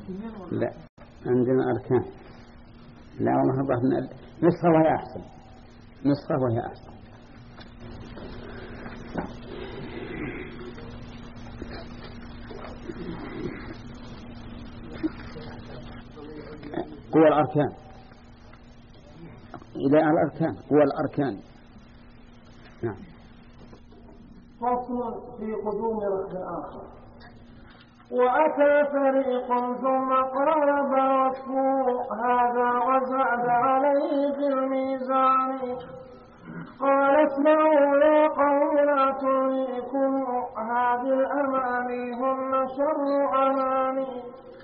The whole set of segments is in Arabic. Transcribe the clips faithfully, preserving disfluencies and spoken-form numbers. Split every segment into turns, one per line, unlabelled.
لا عندنا أركان. لا والله ضعفنا نسخة وهي أحسن، نسخة وهي أحسن. قوى الأركان إلى الأركان، قوى الأركان. نعم.
فصل في قدوم ركن آخر. وأتى فريق ثم قارب وصفه هذا وزاد عليه في الميزان. قال اسمعوا يا قوم لا تلهكم هذه الأماني هن شر أماني.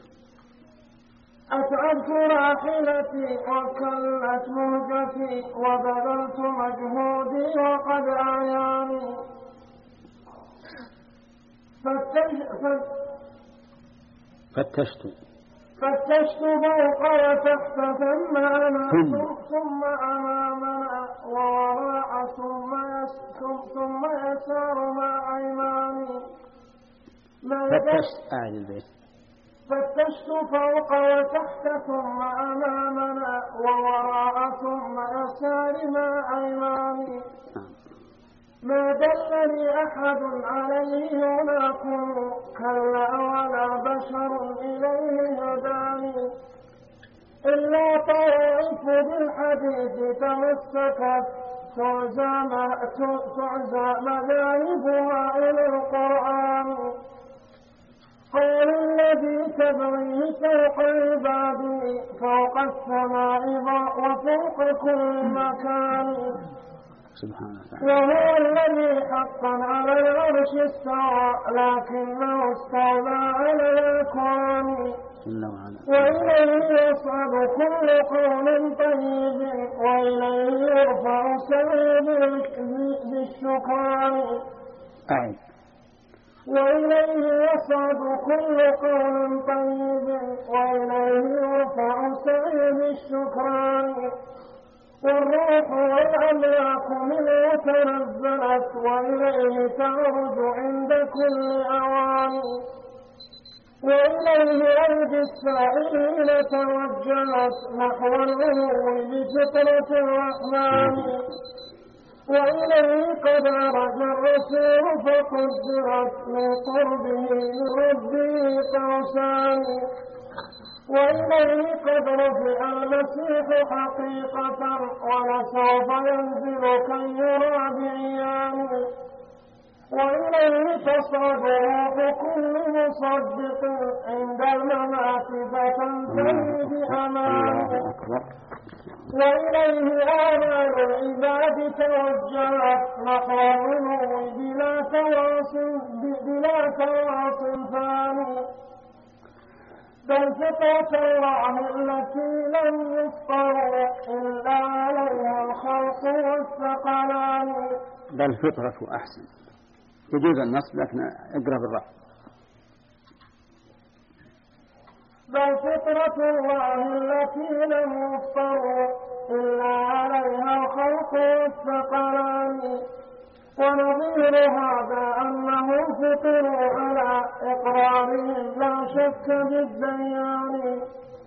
أتعبت راحلتي وكلت مهجتي وبذلت مجهودي وقد أعياني.
فتشت
فتشت فوق وتحت ثم أمامنا ثم أمامنا ووراء ثم يسار مع أيماني.
فتشت أهل البيت.
فتشت فوق وتحت ثم أمامنا ووراء ثم يسار مع أيماني. ما دلني أحد عليه هناكم كلا ولا بشر إليه هداني. إلا طوائف بالحديث تمسكت تعزى مذاهبها إلى القرآن. قول الذي تبغي فوق عبادي فوق السماء وفوق كل مكان.
سبحانه وتعالى.
وهو الذي حقا على العرش استوى لكنه استولى على الكون. وإليه يصعد كل قول طيب وإليه يرفع سعيد بالشكران.
أعد.
وإليه يصعد كل قول طيب وإليه يرفع سعيد بالشكران. والروح والأملاك منه تنزلت وإليه تعرج عند كل أوان. وإليه أيدي السائلين توجهت نحو العلو بفطرة الرحمن. وإليه قد عرج الرسول فقدرت من قربه لربه قوسان. وإليه قد رفع المسيح حقيقة ولسوف ينزل كي يرى بعيان. وإليه تصعد روح كل مصدق عند الممات فتنتهي بأمان. وإليه آمال العباد توجهت نحو العلو بلا تواصل بلا تواصل ثاني. بل فطرة الله التي لم يفطروا إلا عليها الخلق والثقلان.
بل فطرة أحسن، يجوز النصب لكن اقرأ بالرفع.
بل فطرة الله التي لم يفطروا إلا عليها الخلق والثقلان. ونظير هذا أنهم فطروا على إقرارهم لا شك بالديان.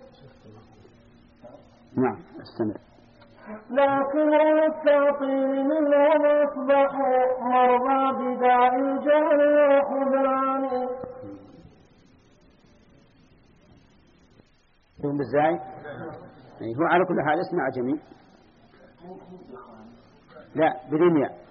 نعم استمر.
لكن التعطيل منهم أصبحوا مرضى بداء الجهل والخذلان.
يوم بالزاي هو على كل حال اسمع عجمي. لا بدون ياء.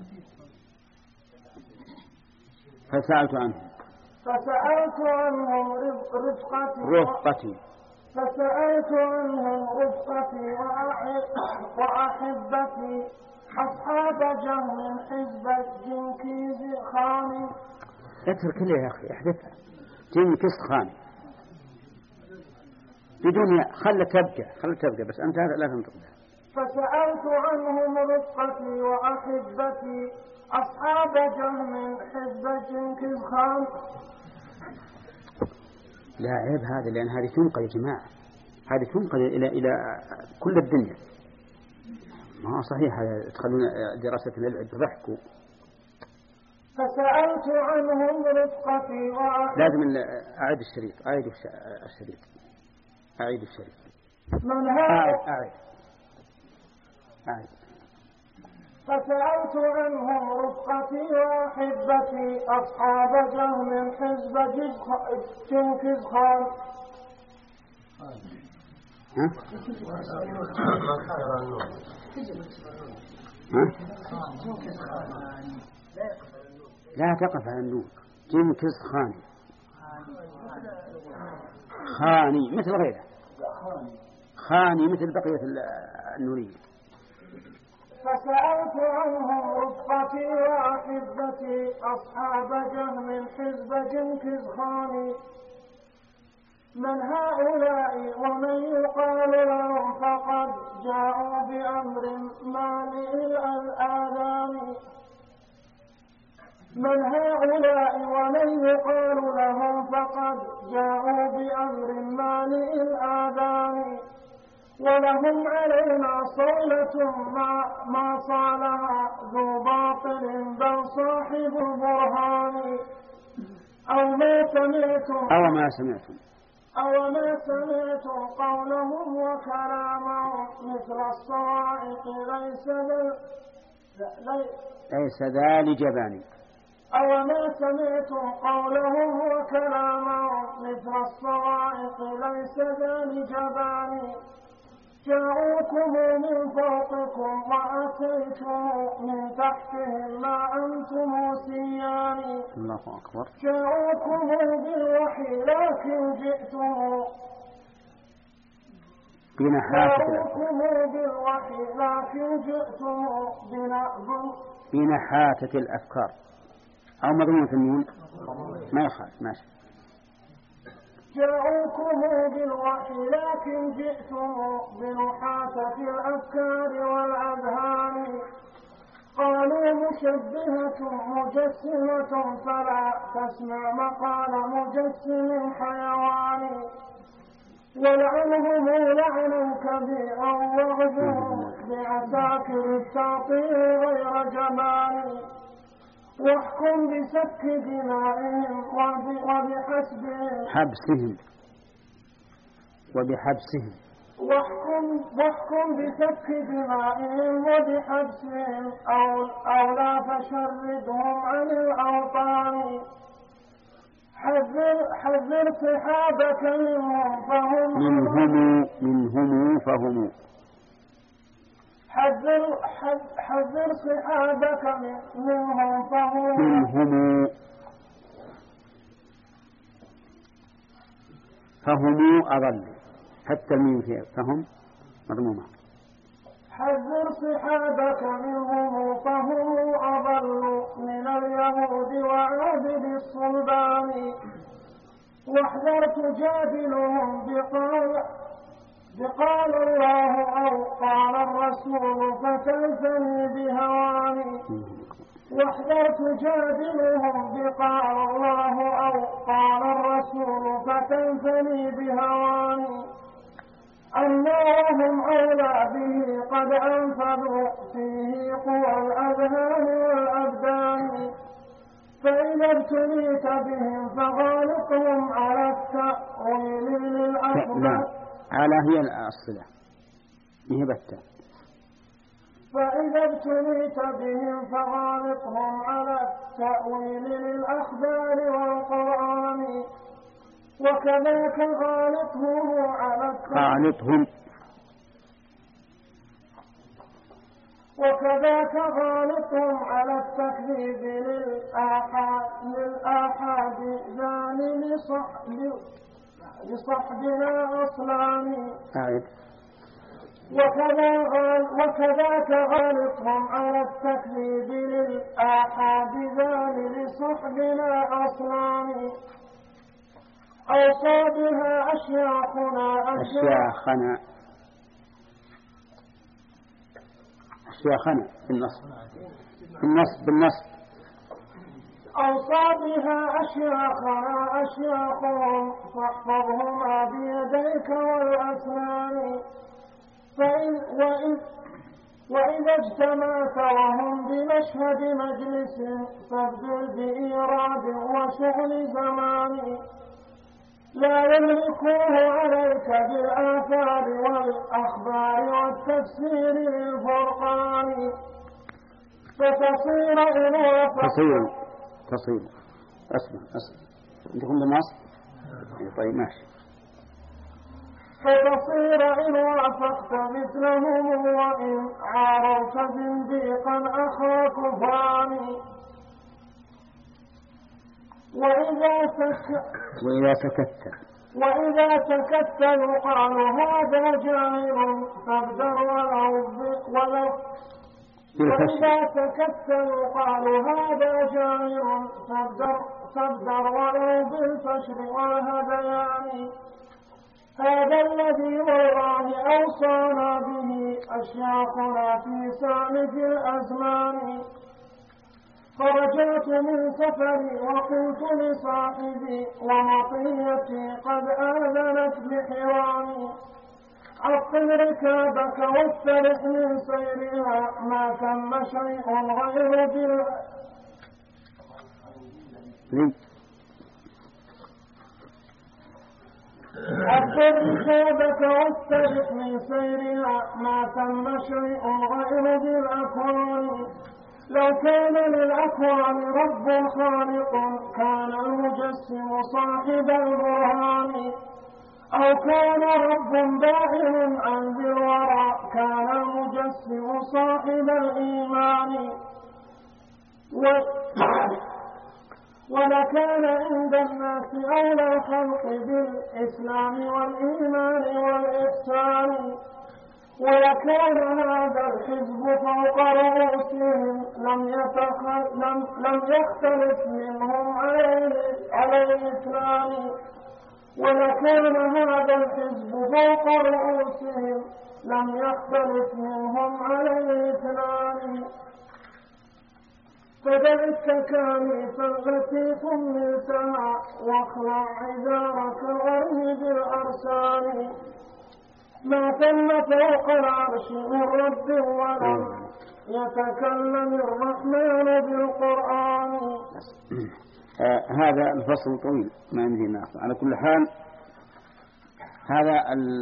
فسألت عنهم
فسألت عنهم رفقتي
رفقتي
فسألت عنهم رفقتي وأحبتي أصحاب جهم حزب الجنكيز خاني.
اترك لي يا أخي احدثها جنكيز خاني بدون ياء. خلت تبقى خلت تبقى بس أنت لا تنطق بها.
فسألت عنهم رفقتي وأحبتي أصحاب جهم حزب جنكيز خان.
لا عيب هذا لأن هذه تنقل يا جماعة، هذه تنقل إلى إلى كل الدنيا. ما هو صحيح تخلون دراسة العلم ضحكوا.
فسألت عنهم رفقتي وأحبتي.
لازم أعيد الشريط، أعيد الشريط، أعيد الشريط.
من هذا؟
أعيد أعيد أعيد.
فسألت عنهم رفقتي وأحبتي أصحاب جهم حزب جنكيز خان.
ها؟ ها؟ لا تقف على النون. جنكيز خان خاني مثل غيره، خاني مثل بقية النورية.
فسألت عنهم رفقتي وأحبتي أصحاب جهم حزب جنكيز خان. من هؤلاء ومن يقال لهم فقد جاءوا بأمر مالئ الآذان. من هؤلاء ومن يقال لهم فقد جاءوا بأمر مالئ الآذان. ولهم علينا صولة ما, ما صالها ذو باطل بل صاحب البرهان. أو ما سمعتم
أو ما سمعتم
أو ما سمعتم قولهم وكلامهم مثل الصواعق ليس ذا
ليس ذا لجبان.
أو ما سمعتم قولهم وكلامهم مثل الصواعق ليس ذا لجبان. جاءوكم من فوقكم وأتيتم من تحتهم ما أنتم سيان.
الله أكبر.
جاءوكم بالوحي لكن جئتم
بنحاتة
جاءوكم بالوحي لكن جئتم
بنحاتة الأفكار أو مضمون في النون ما يخالف ماشي.
جاءوكم بالوحي لكن جئتم بنحاتة الأفكار والأذهان. قالوا مشبهة مجسمة فلا تسمع مقال مجسم حيوان. ولعنهم لعنا كبيرا واغفروا بعساكر التعطيل غير جمال. واحكم بسفك دمائهم وبحسبهم
حبسهم وبحبسهم
واحكم, واحكم بسفك دمائهم وبحبسهم أو, أو لا فشردهم عن الأوطان. حذر, حذر صحابك منهم فهم
منهم منهم فهم
حذر, حذر صحابك منهم فهم
منهم فهم أضل حتى الميم فيها فهم مضمومة.
حذر صحابك منهم فهم أضل من اليهود وعابد الصلبان. واحذر تجادلهم بقال بقال الله أو قال الرسول فتنثني بهواني. واحذر تجادلهم بقال الله أو قال الرسول فتنثني بهواني. أنهم أولى به قد أنفذوا فيه قوى الأذهان والأبدان. فإذا ابتليت بهم فغالقهم على التأويل للأخبار.
على هي الصلة مهبتة.
فإذا ابتليت بهم فغالقهم على التأويل للأخبار والقرآن. وكذاك غالطهم على
غالطهم
وكذاك غالطهم على التكذيب للآحاد للآحاد ذان لصحب لصحبنا أصلان. وكذا غال وكذاك غالطهم على التكذيب للآحاد ذان لصحبنا أصلان. أوصى بها أشياخنا
أشياخنا أشياخنا بالنصب بالنصب بالنصب
أوصى بها أشياخنا أشياخهم فاحفظهما بيديك والأسنان. فإن وإن وإذا اجتمعت وهم بمشهد مجلس فابدل بإيراد وشغل زمان لا يملكوه عليك بالآثار والأخبار والتفسير للفرقان فتصير إن وافقت
تصير تصير أسمع أسمع عندكم بالنص طيب ماشي
فتصير إن وافقت مثلهم وإن عارضت زنديقا أخا كفران وإذا سكت
وإذا سكت
وإذا سكت يقال هذا جاهل فابدر ولو ولو وإذا سكت يقال هذا جاهل فابدر فابدر ولو بالفشر والهذيان هذا الذي والله أوصانا به أشياخنا في سالف الأزمان فرجعت من سفري وقلت لصاحبي ومطيتي قد آذنت بحرامي عطل ركابك واسترح من سيرها ما ثم شيء غير بال عطل ركابك واسترح من سيرها ما ثم شيء غير بالأكوان لو كان للأكوان رب خالق كان المجسم صاحب البرهان أو كان رب باعل عن ذي الورى كان المجسم صاحب الإيمان و... ولكان عند الناس أولى الخلق بالإسلام والإيمان والإحسان ولكان هذا الحزب فوق رؤوسهم لم, يتخل... لم... لم يختلف منهم على الإسلام ولكان هذا الحزب فوق رؤوسهم لم يختلف منهم على الإسلام فدع التكاليف التي حملتها واخلع عذارك وارمي بالأرسال ما ثم فوق العرش من رب ولم يتكلم الرحمن بالقرآن.
آه هذا الفصل طويل ما عندي ناقص. على كل حال هذا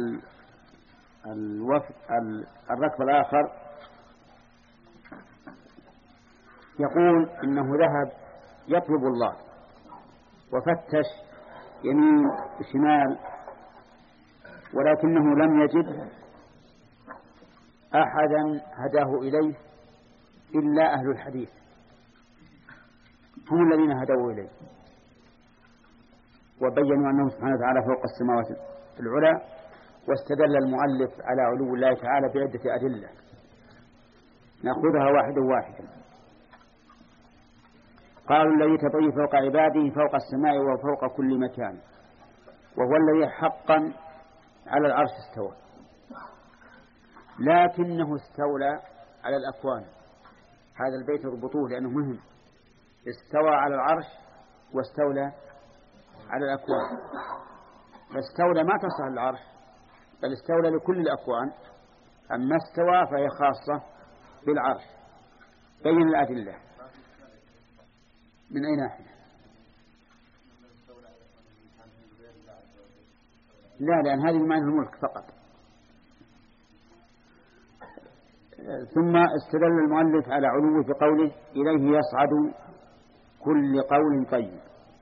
الوفد الركب الآخر يقول إنه ذهب يطلب الله وفتش يمين وشمال ولكنه لم يجد أحدا هداه إليه إلا أهل الحديث هم الذين هدوا إليه وبينوا أنه سبحانه وتعالى فوق السماوات العلى واستدل المؤلف على علو الله تعالى بعدة أدلة نأخذها واحدا واحدا. قالوا الذي تطوي فوق عباده فوق السماء وفوق كل مكان وهو الذي حقا على العرش استوى لكنه استولى على الأكوان. هذا البيت اربطوه لأنه مهم. استوى على العرش واستولى على الأكوان. فاستولى ما تصل العرش بل استولى لكل الأكوان أما استوى فهي خاصة بالعرش. بين الأدلة من أي ناحية؟ لا لأن هذه معنى الملك فقط. ثم استدل المؤلف على علوه بقوله إليه يصعد كل قول طيب.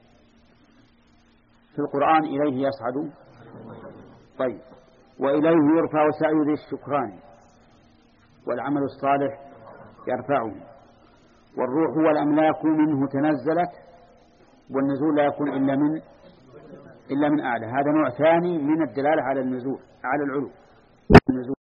في القرآن إليه يصعد طيب وإليه يرفع سعي ذي الشكران والعمل الصالح يرفعه والروح والأملاك منه تنزلت والنزول لا يكون إلا من إلا من أعلى. هذا نوع ثاني من الدلالة على النزول على العلو. النزول